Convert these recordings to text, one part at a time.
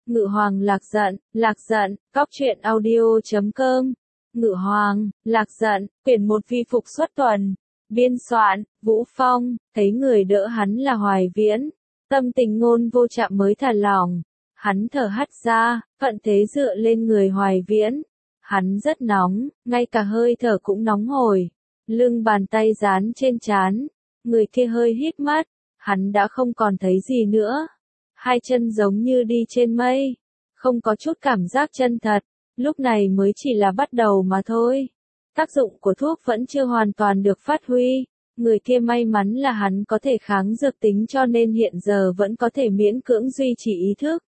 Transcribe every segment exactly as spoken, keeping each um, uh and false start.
Ngự Hoàng Lạc Giận, Lạc Giận, cóc truyện audio chấm com. Ngự Hoàng, Lạc Giận, quyển một vi phục xuất tuần. Biên soạn, Vũ Phong, thấy người đỡ hắn là Hoài Viễn. Tâm tình Ngôn Vô Trạm mới thả lỏng. Hắn thở hắt ra, thuận thế dựa lên người Hoài Viễn. Hắn rất nóng, ngay cả hơi thở cũng nóng hổi. Lưng bàn tay dán trên trán. Người kia hơi híp mắt. Hắn đã không còn thấy gì nữa. Hai chân giống như đi trên mây. Không có chút cảm giác chân thật. Lúc này mới chỉ là bắt đầu mà thôi. Tác dụng của thuốc vẫn chưa hoàn toàn được phát huy. Người kia may mắn là hắn có thể kháng dược tính cho nên hiện giờ vẫn có thể miễn cưỡng duy trì ý thức.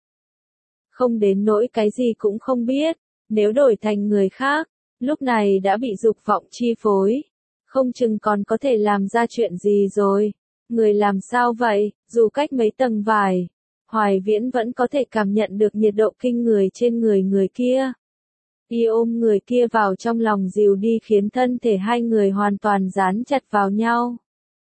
Không đến nỗi cái gì cũng không biết. Nếu đổi thành người khác, lúc này đã bị dục vọng chi phối. Không chừng còn có thể làm ra chuyện gì rồi. Người làm sao vậy, dù cách mấy tầng vải. Hoài Viễn vẫn có thể cảm nhận được nhiệt độ kinh người trên người người kia. Y ôm người kia vào trong lòng dìu đi khiến thân thể hai người hoàn toàn dán chặt vào nhau.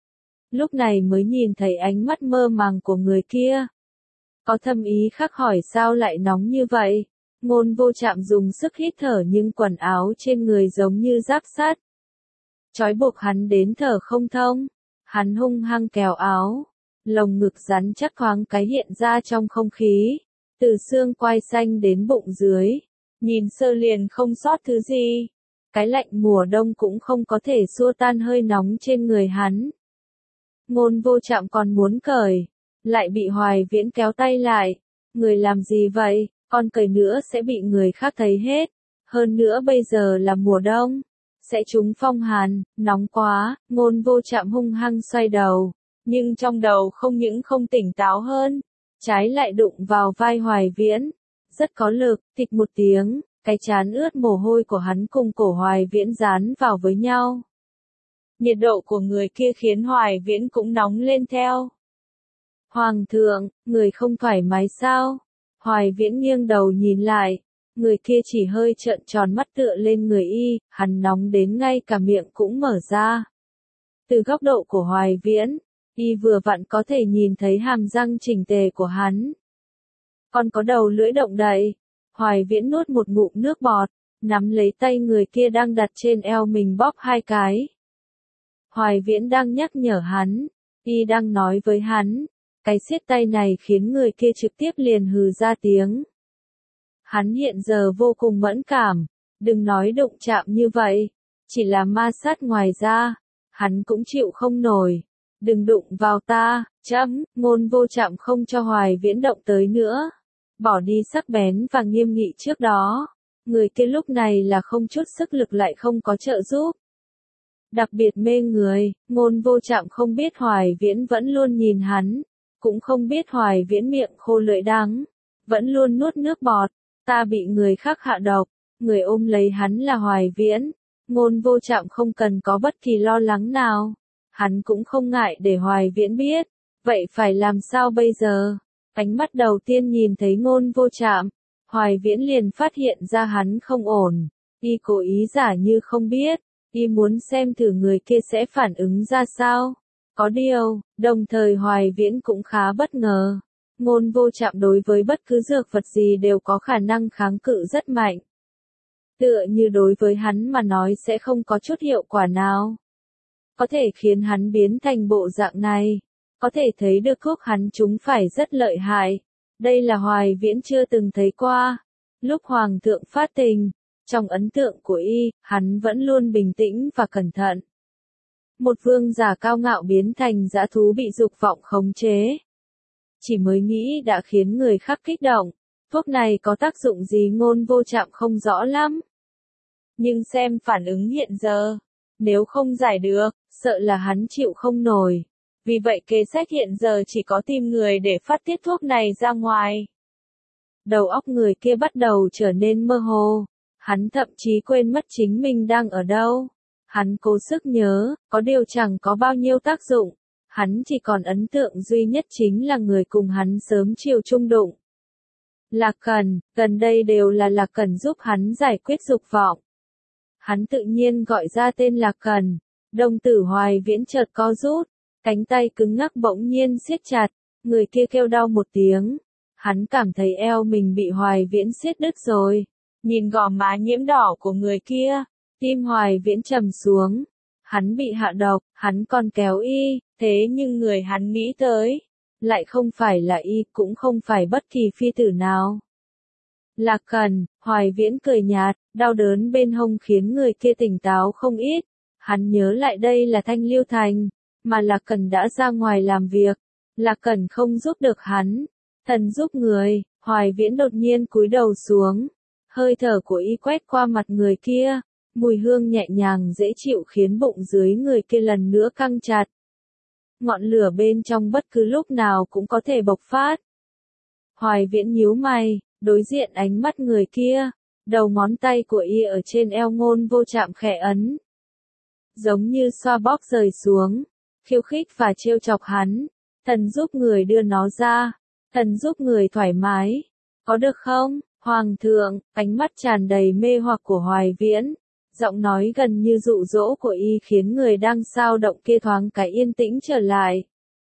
Lúc này mới nhìn thấy ánh mắt mơ màng của người kia. Có thâm ý khác hỏi sao lại nóng như vậy. Ngôn Vô Trạm dùng sức hít thở nhưng quần áo trên người giống như giáp sắt. Trói buộc hắn đến thở không thông. Hắn hung hăng kéo áo. Lồng ngực rắn chắc thoáng cái hiện ra trong không khí. Từ xương quai xanh đến bụng dưới. Nhìn sơ liền không sót thứ gì. Cái lạnh mùa đông cũng không có thể xua tan hơi nóng trên người hắn. Ngôn Vô Trạm còn muốn cởi. Lại bị Hoài Viễn kéo tay lại. Người làm gì vậy, còn cởi nữa sẽ bị người khác thấy hết. Hơn nữa bây giờ là mùa đông. Sẽ trúng phong hàn, nóng quá. Ngôn Vô Trạm hung hăng xoay đầu. Nhưng trong đầu không những không tỉnh táo hơn. Trái lại đụng vào vai Hoài Viễn. Rất có lực, thịch một tiếng, cái trán ướt mồ hôi của hắn cùng cổ Hoài Viễn dán vào với nhau. Nhiệt độ của người kia khiến Hoài Viễn cũng nóng lên theo. Hoàng thượng, người không thoải mái sao? Hoài Viễn nghiêng đầu nhìn lại, người kia chỉ hơi trợn tròn mắt tựa lên người y, hắn nóng đến ngay cả miệng cũng mở ra. Từ góc độ của Hoài Viễn, y vừa vặn có thể nhìn thấy hàm răng chỉnh tề của hắn. Còn có đầu lưỡi động đậy. Hoài Viễn nuốt một ngụm nước bọt, nắm lấy tay người kia đang đặt trên eo mình bóp hai cái. Hoài Viễn đang nhắc nhở hắn, y đang nói với hắn, cái siết tay này khiến người kia trực tiếp liền hừ ra tiếng. Hắn hiện giờ vô cùng mẫn cảm, đừng nói đụng chạm như vậy, chỉ là ma sát ngoài ra, hắn cũng chịu không nổi. Đừng đụng vào ta, chấm, Ngôn Vô Trạm không cho Hoài Viễn động tới nữa. Bỏ đi sắc bén và nghiêm nghị trước đó. Người kia lúc này là không chút sức lực lại không có trợ giúp. Đặc biệt mê người, Ngôn Vô Trạm không biết Hoài Viễn vẫn luôn nhìn hắn. Cũng không biết Hoài Viễn miệng khô lưỡi đắng. Vẫn luôn nuốt nước bọt. Ta bị người khác hạ độc. Người ôm lấy hắn là Hoài Viễn. Ngôn Vô Trạm không cần có bất kỳ lo lắng nào. Hắn cũng không ngại để Hoài Viễn biết. Vậy phải làm sao bây giờ? Ánh mắt đầu tiên nhìn thấy Ngôn Vô Trạm, Hoài Viễn liền phát hiện ra hắn không ổn. Y cố ý giả như không biết. Y muốn xem thử người kia sẽ phản ứng ra sao. Có điều, đồng thời Hoài Viễn cũng khá bất ngờ. Ngôn Vô Trạm đối với bất cứ dược vật gì đều có khả năng kháng cự rất mạnh. Tựa như đối với hắn mà nói sẽ không có chút hiệu quả nào. Có thể khiến hắn biến thành bộ dạng này. Có thể thấy được thuốc hắn chúng phải rất lợi hại. Đây là Hoài Viễn chưa từng thấy qua. Lúc Hoàng thượng phát tình, trong ấn tượng của y, hắn vẫn luôn bình tĩnh và cẩn thận. Một vương giả cao ngạo biến thành dã thú bị dục vọng khống chế. Chỉ mới nghĩ đã khiến người khác kích động. Thuốc này có tác dụng gì Ngôn Vô Trạm không rõ lắm. Nhưng xem phản ứng hiện giờ. Nếu không giải được, sợ là hắn chịu không nổi. Vì vậy kế sách hiện giờ chỉ có tìm người để phát tiết thuốc này ra ngoài. Đầu óc người kia bắt đầu trở nên mơ hồ. Hắn thậm chí quên mất chính mình đang ở đâu. Hắn cố sức nhớ, có điều chẳng có bao nhiêu tác dụng. Hắn chỉ còn ấn tượng duy nhất chính là người cùng hắn sớm chiều chung đụng. Lạc Cần, gần đây đều là Lạc Cần giúp hắn giải quyết dục vọng. Hắn tự nhiên gọi ra tên Lạc Cần. Đồng tử Hoài Viễn chợt co rút. Cánh tay cứng ngắc bỗng nhiên siết chặt, người kia kêu đau một tiếng. Hắn cảm thấy eo mình bị Hoài Viễn siết đứt rồi. Nhìn gò má nhiễm đỏ của người kia, tim Hoài Viễn trầm xuống. Hắn bị hạ độc, hắn còn kéo y, thế nhưng người hắn nghĩ tới, lại không phải là y, cũng không phải bất kỳ phi tử nào. Lạc Cần, Hoài Viễn cười nhạt, đau đớn bên hông khiến người kia tỉnh táo không ít. Hắn nhớ lại đây là Thanh Liêu Thành, mà Lạc Cần đã ra ngoài làm việc. Lạc Cần không giúp được hắn, thần giúp người. Hoài Viễn đột nhiên cúi đầu xuống, hơi thở của y quét qua mặt người kia, mùi hương nhẹ nhàng dễ chịu khiến bụng dưới người kia lần nữa căng chặt. Ngọn lửa bên trong bất cứ lúc nào cũng có thể bộc phát. Hoài Viễn nhíu mày, đối diện ánh mắt người kia, đầu ngón tay của y ở trên eo Ngôn Vô Trạm khẽ ấn. Giống như xoa bóp rời xuống, khiêu khích và trêu chọc hắn. Thần giúp người đưa nó ra, thần giúp người thoải mái, có được không, Hoàng thượng? Ánh mắt tràn đầy mê hoặc của Hoài Viễn, giọng nói gần như dụ dỗ của y khiến người đang xao động kia thoáng cái yên tĩnh trở lại.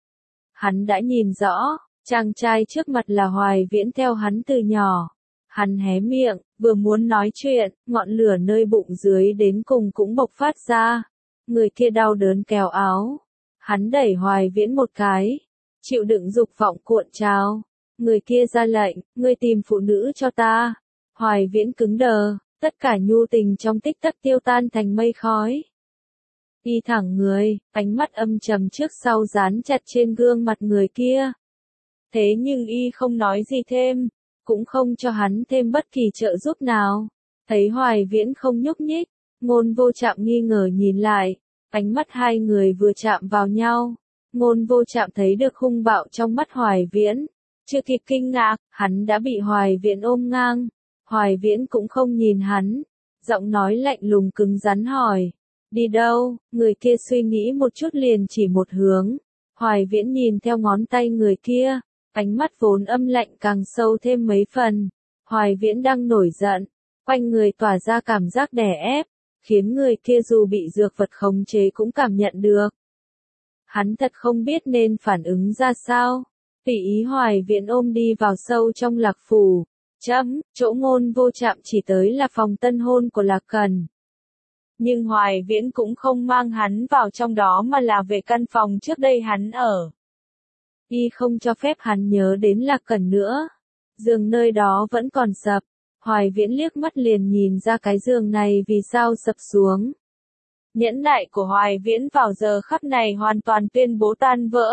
Hắn đã nhìn rõ, chàng trai trước mặt là Hoài Viễn theo hắn từ nhỏ. Hắn hé miệng, vừa muốn nói chuyện, ngọn lửa nơi bụng dưới đến cùng cũng bộc phát ra. Người kia đau đớn kéo áo. Hắn đẩy Hoài Viễn một cái, chịu đựng dục vọng cuộn trào. Người kia ra lệnh, ngươi tìm phụ nữ cho ta. Hoài Viễn cứng đờ, tất cả nhu tình trong tích tắc tiêu tan thành mây khói. Y thẳng người, ánh mắt âm trầm trước sau dán chặt trên gương mặt người kia. Thế nhưng y không nói gì thêm, cũng không cho hắn thêm bất kỳ trợ giúp nào. Thấy Hoài Viễn không nhúc nhích, Ngôn Vô Trạm nghi ngờ nhìn lại, ánh mắt hai người vừa chạm vào nhau. Ngôn Vô Trạm thấy được hung bạo trong mắt Hoài Viễn. Chưa kịp kinh ngạc, hắn đã bị Hoài Viễn ôm ngang. Hoài Viễn cũng không nhìn hắn, giọng nói lạnh lùng cứng rắn hỏi. Đi đâu? Người kia suy nghĩ một chút liền chỉ một hướng. Hoài Viễn nhìn theo ngón tay người kia, ánh mắt vốn âm lạnh càng sâu thêm mấy phần. Hoài Viễn đang nổi giận, quanh người tỏa ra cảm giác đè ép, khiến người kia dù bị dược vật khống chế cũng cảm nhận được. Hắn thật không biết nên phản ứng ra sao. Tùy ý Hoài Viễn ôm đi vào sâu trong Lạc Phủ. Chấm, chỗ Ngôn Vô Trạm chỉ tới là phòng tân hôn của Lạc Cần. Nhưng Hoài Viễn cũng không mang hắn vào trong đó mà là về căn phòng trước đây hắn ở. Y không cho phép hắn nhớ đến Lạc Cần nữa. Giường nơi đó vẫn còn sập. Hoài Viễn liếc mắt liền nhìn ra cái giường này vì sao sập xuống. Nhẫn nại của Hoài Viễn vào giờ khắc này hoàn toàn tuyên bố tan vỡ.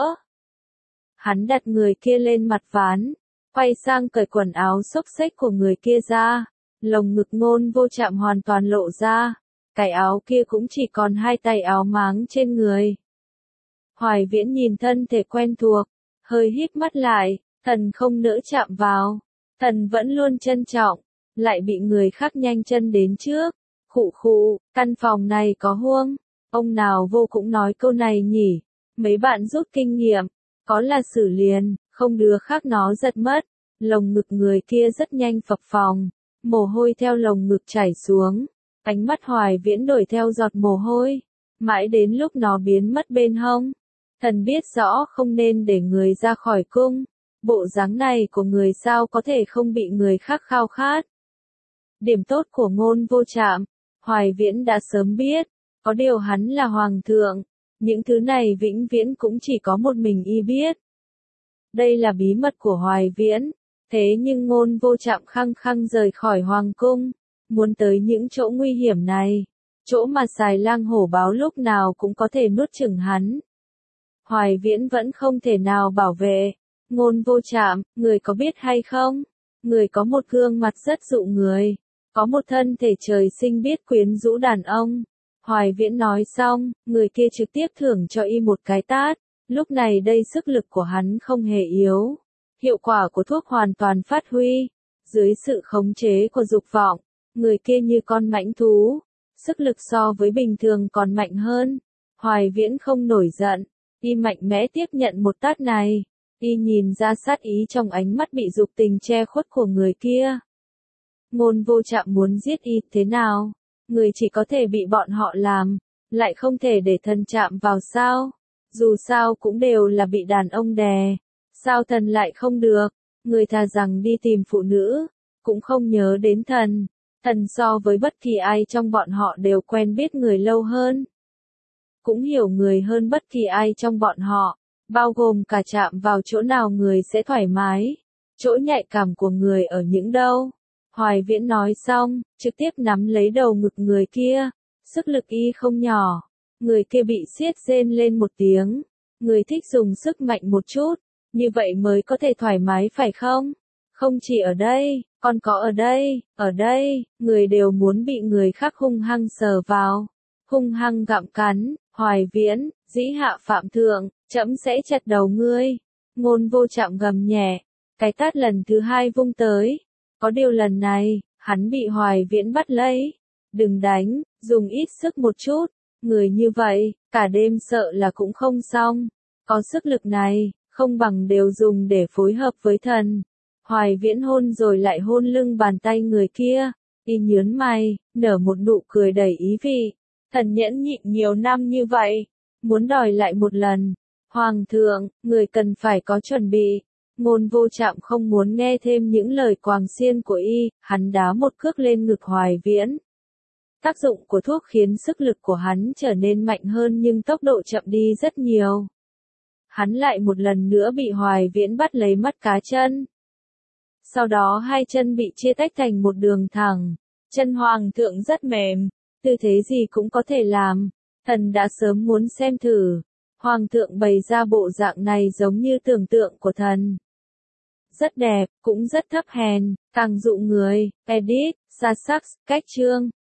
Hắn đặt người kia lên mặt ván, quay sang cởi quần áo xốc xếch của người kia ra, lồng ngực Ngôn Vô Trạm hoàn toàn lộ ra, cái áo kia cũng chỉ còn hai tay áo máng trên người. Hoài Viễn nhìn thân thể quen thuộc, hơi híp mắt lại, thần không nỡ chạm vào, thần vẫn luôn trân trọng, lại bị người khác nhanh chân đến trước. Khụ khụ, căn phòng này có huông, ông nào vô cũng nói câu này nhỉ, mấy bạn rút kinh nghiệm. Có là xử liền, không đứa khác nó giật mất. Lồng ngực người kia rất nhanh phập phồng, mồ hôi theo lồng ngực chảy xuống. Ánh mắt Hoài Viễn đổi theo giọt mồ hôi, mãi đến lúc nó biến mất bên hông. Thần biết rõ không nên để người ra khỏi cung. Bộ dáng này của người sao có thể không bị người khác khao khát. Điểm tốt của Ngôn Vô Trạm, Hoài Viễn đã sớm biết, có điều hắn là hoàng thượng. Những thứ này vĩnh viễn cũng chỉ có một mình y biết. Đây là bí mật của Hoài Viễn. Thế nhưng Ngôn Vô Trạm khăng khăng rời khỏi hoàng cung, muốn tới những chỗ nguy hiểm này, chỗ mà xài lang hổ báo lúc nào cũng có thể nuốt chửng hắn. Hoài Viễn vẫn không thể nào bảo vệ. Ngôn Vô Trạm, người có biết hay không? Người có một gương mặt rất dụ người, có một thân thể trời sinh biết quyến rũ đàn ông. Hoài Viễn nói xong, người kia trực tiếp thưởng cho y một cái tát. Lúc này đây sức lực của hắn không hề yếu. Hiệu quả của thuốc hoàn toàn phát huy. Dưới sự khống chế của dục vọng, người kia như con mãnh thú. Sức lực so với bình thường còn mạnh hơn. Hoài Viễn không nổi giận. Y mạnh mẽ tiếp nhận một tát này. Y nhìn ra sát ý trong ánh mắt bị dục tình che khuất của người kia. Ngôn Vô Trạm muốn giết y thế nào? Người chỉ có thể bị bọn họ làm, lại không thể để thần chạm vào sao? Dù sao cũng đều là bị đàn ông đè, sao thần lại không được? Người thà rằng đi tìm phụ nữ, cũng không nhớ đến thần. Thần so với bất kỳ ai trong bọn họ đều quen biết người lâu hơn. Cũng hiểu người hơn bất kỳ ai trong bọn họ, bao gồm cả chạm vào chỗ nào người sẽ thoải mái. Chỗ nhạy cảm của người ở những đâu. Hoài Viễn nói xong, trực tiếp nắm lấy đầu ngực người kia. Sức lực y không nhỏ. Người kia bị siết rên lên một tiếng. Người thích dùng sức mạnh một chút. Như vậy mới có thể thoải mái phải không? Không chỉ ở đây, còn có ở đây, ở đây, người đều muốn bị người khác hung hăng sờ vào. Hung hăng gặm cắn, Hoài Viễn, dĩ hạ phạm thượng, trẫm sẽ chặt đầu ngươi. Ngôn Vô Trạm gầm nhẹ, cái tát lần thứ hai vung tới. Có điều lần này, hắn bị Hoài Viễn bắt lấy. Đừng đánh, dùng ít sức một chút. Người như vậy, cả đêm sợ là cũng không xong. Có sức lực này, không bằng đều dùng để phối hợp với thần. Hoài Viễn hôn rồi lại hôn lưng bàn tay người kia. Y nhớn mày, nở một nụ cười đầy ý vị. Thần nhẫn nhịn nhiều năm như vậy. Muốn đòi lại một lần. Hoàng thượng, người cần phải có chuẩn bị. Ngôn Vô Trạm không muốn nghe thêm những lời quàng xiên của y, hắn đá một cước lên ngực Hoài Viễn. Tác dụng của thuốc khiến sức lực của hắn trở nên mạnh hơn nhưng tốc độ chậm đi rất nhiều. Hắn lại một lần nữa bị Hoài Viễn bắt lấy mắt cá chân. Sau đó hai chân bị chia tách thành một đường thẳng. Chân Hoàng thượng rất mềm, tư thế gì cũng có thể làm. Thần đã sớm muốn xem thử. Hoàng thượng bày ra bộ dạng này giống như tưởng tượng của thần. Rất đẹp, cũng rất thấp hèn, càng dụ người. Edit, Sussex, cách chương.